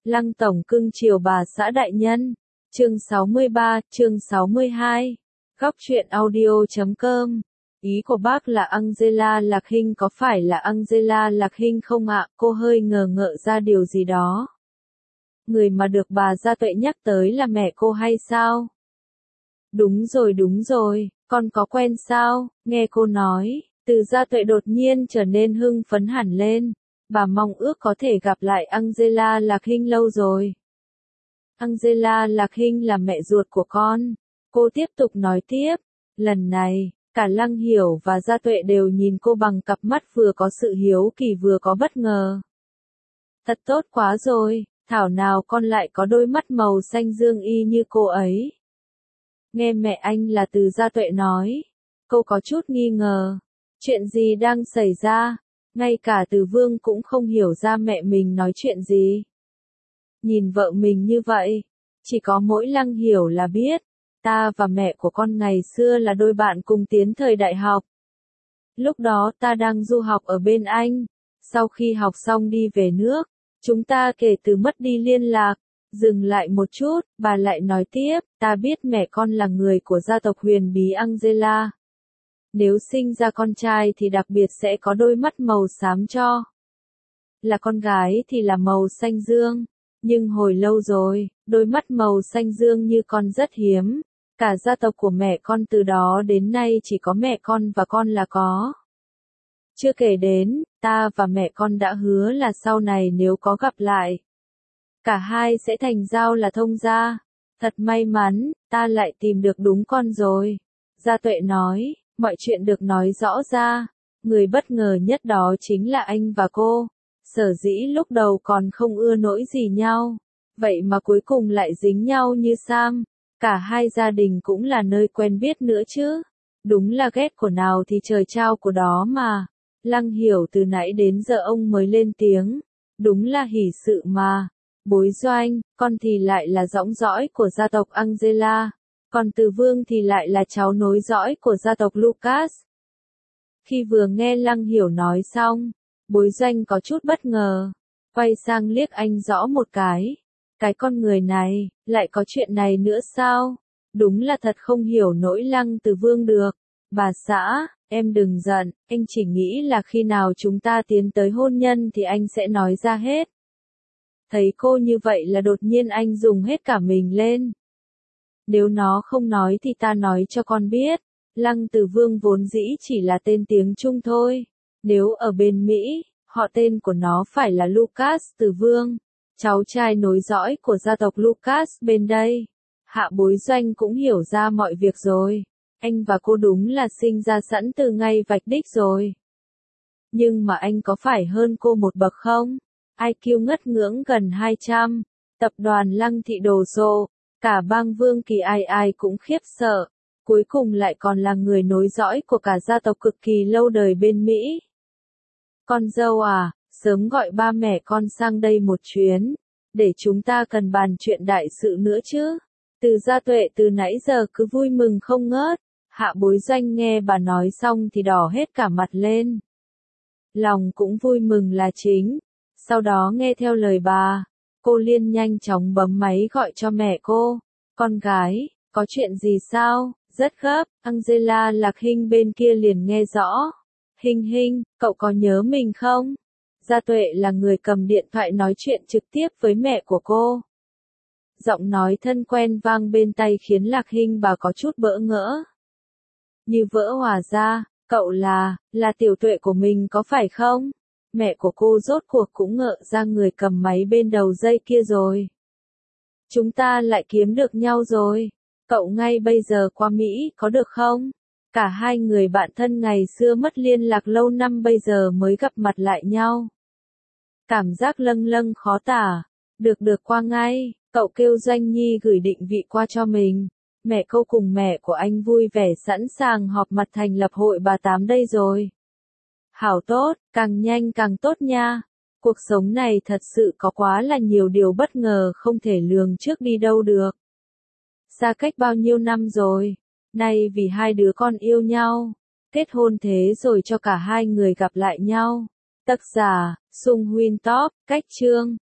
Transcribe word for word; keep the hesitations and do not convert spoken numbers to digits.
Lăng tổng cưng chiều bà xã đại nhân. Chương sáu mươi ba, chương sáu mươi hai. Góc truyện audio chấm com. Ý của bác là Angela Lạc Hinh có phải là Angela Lạc Hinh không ạ? Cô hơi ngờ ngợ ra điều gì đó. Người mà được bà Gia Tuệ nhắc tới là mẹ cô hay sao? Đúng rồi đúng rồi, con có quen sao? Nghe cô nói, Từ Gia Tuệ đột nhiên trở nên hưng phấn hẳn lên. Bà mong ước có thể gặp lại Angela Lạc Hinh lâu rồi. Angela Lạc Hinh là mẹ ruột của con. Cô tiếp tục nói tiếp. Lần này, cả Lăng Hiểu và Gia Tuệ đều nhìn cô bằng cặp mắt vừa có sự hiếu kỳ vừa có bất ngờ. Thật tốt quá rồi, thảo nào con lại có đôi mắt màu xanh dương y như cô ấy. Nghe mẹ anh là Từ Gia Tuệ nói. Cô có chút nghi ngờ. Chuyện gì đang xảy ra? Ngay cả Từ Vương cũng không hiểu ra mẹ mình nói chuyện gì. Nhìn vợ mình như vậy, chỉ có mỗi Lăng Hiểu là biết, ta và mẹ của con ngày xưa là đôi bạn cùng tiến thời đại học. Lúc đó ta đang du học ở bên Anh, sau khi học xong đi về nước, chúng ta kể từ mất đi liên lạc. Dừng lại một chút, bà lại nói tiếp, ta biết mẹ con là người của gia tộc huyền bí Angela. Nếu sinh ra con trai thì đặc biệt sẽ có đôi mắt màu xám cho. Là con gái thì là màu xanh dương. Nhưng hồi lâu rồi, đôi mắt màu xanh dương như con rất hiếm. Cả gia tộc của mẹ con từ đó đến nay chỉ có mẹ con và con là có. Chưa kể đến, ta và mẹ con đã hứa là sau này nếu có gặp lại, cả hai sẽ thành giao là thông gia. Thật may mắn, ta lại tìm được đúng con rồi. Gia Tuệ nói, mọi chuyện được nói rõ ra. Người bất ngờ nhất đó chính là anh và cô. Sở dĩ lúc đầu còn không ưa nỗi gì nhau. Vậy mà cuối cùng lại dính nhau như Sam. Cả hai gia đình cũng là nơi quen biết nữa chứ. Đúng là ghét của nào thì trời trao của đó mà. Lăng Hiểu từ nãy đến giờ ông mới lên tiếng. Đúng là hỷ sự mà. Bối Doanh, con thì lại là dõng dõi của gia tộc Angela. Còn Từ Vương thì lại là cháu nối dõi của gia tộc Lucas. Khi vừa nghe Lăng Hiểu nói xong, Bối Doanh có chút bất ngờ. Quay sang liếc anh rõ một cái. Cái con người này, lại có chuyện này nữa sao? Đúng là thật không hiểu nỗi Lăng Từ Vương được. Bà xã, em đừng giận, anh chỉ nghĩ là khi nào chúng ta tiến tới hôn nhân thì anh sẽ nói ra hết. Thấy cô như vậy là đột nhiên anh dùng hết cả mình lên. Nếu nó không nói thì ta nói cho con biết. Lăng Từ Vương vốn dĩ chỉ là tên tiếng Trung thôi. Nếu ở bên Mỹ, họ tên của nó phải là Lucas Từ Vương. Cháu trai nối dõi của gia tộc Lucas bên đây. Hạ Bối Doanh cũng hiểu ra mọi việc rồi. Anh và cô đúng là sinh ra sẵn từ ngay vạch đích rồi. Nhưng mà anh có phải hơn cô một bậc không? i kiu ngất ngưỡng gần hai trăm. Tập đoàn Lăng Thị đồ sộ. Cả bang Vương Kỳ ai ai cũng khiếp sợ. Cuối cùng lại còn là người nối dõi của cả gia tộc cực kỳ lâu đời bên Mỹ. Con dâu à, sớm gọi ba mẹ con sang đây một chuyến. Để chúng ta cần bàn chuyện đại sự nữa chứ. Từ Gia Tuệ từ nãy giờ cứ vui mừng không ngớt. Hạ Bối Doanh nghe bà nói xong thì đỏ hết cả mặt lên. Lòng cũng vui mừng là chính. Sau đó nghe theo lời bà, cô Liên nhanh chóng bấm máy gọi cho mẹ cô. Con gái, có chuyện gì sao? Rất gấp. Angela Lạc Hinh bên kia liền nghe rõ. Hinh Hinh, cậu có nhớ mình không? Gia Tuệ là người cầm điện thoại nói chuyện trực tiếp với mẹ của cô. Giọng nói thân quen vang bên tai khiến Lạc Hinh bà có chút bỡ ngỡ. Như vỡ hòa ra, cậu là, là Tiểu Tuệ của mình có phải không? Mẹ của cô rốt cuộc cũng ngỡ ra người cầm máy bên đầu dây kia rồi. Chúng ta lại kiếm được nhau rồi. Cậu ngay bây giờ qua Mỹ có được không? Cả hai người bạn thân ngày xưa mất liên lạc lâu năm bây giờ mới gặp mặt lại nhau. Cảm giác lâng lâng khó tả. Được được qua ngay, cậu kêu Doanh Nhi gửi định vị qua cho mình. Mẹ cô cùng mẹ của anh vui vẻ sẵn sàng họp mặt thành lập hội bà Tám đây rồi. Hảo tốt, càng nhanh càng tốt nha. Cuộc sống này thật sự có quá là nhiều điều bất ngờ không thể lường trước đi đâu được. Xa cách bao nhiêu năm rồi, nay vì hai đứa con yêu nhau, kết hôn thế rồi cho cả hai người gặp lại nhau. Tác giả, Sung Huynh Top, cách chương.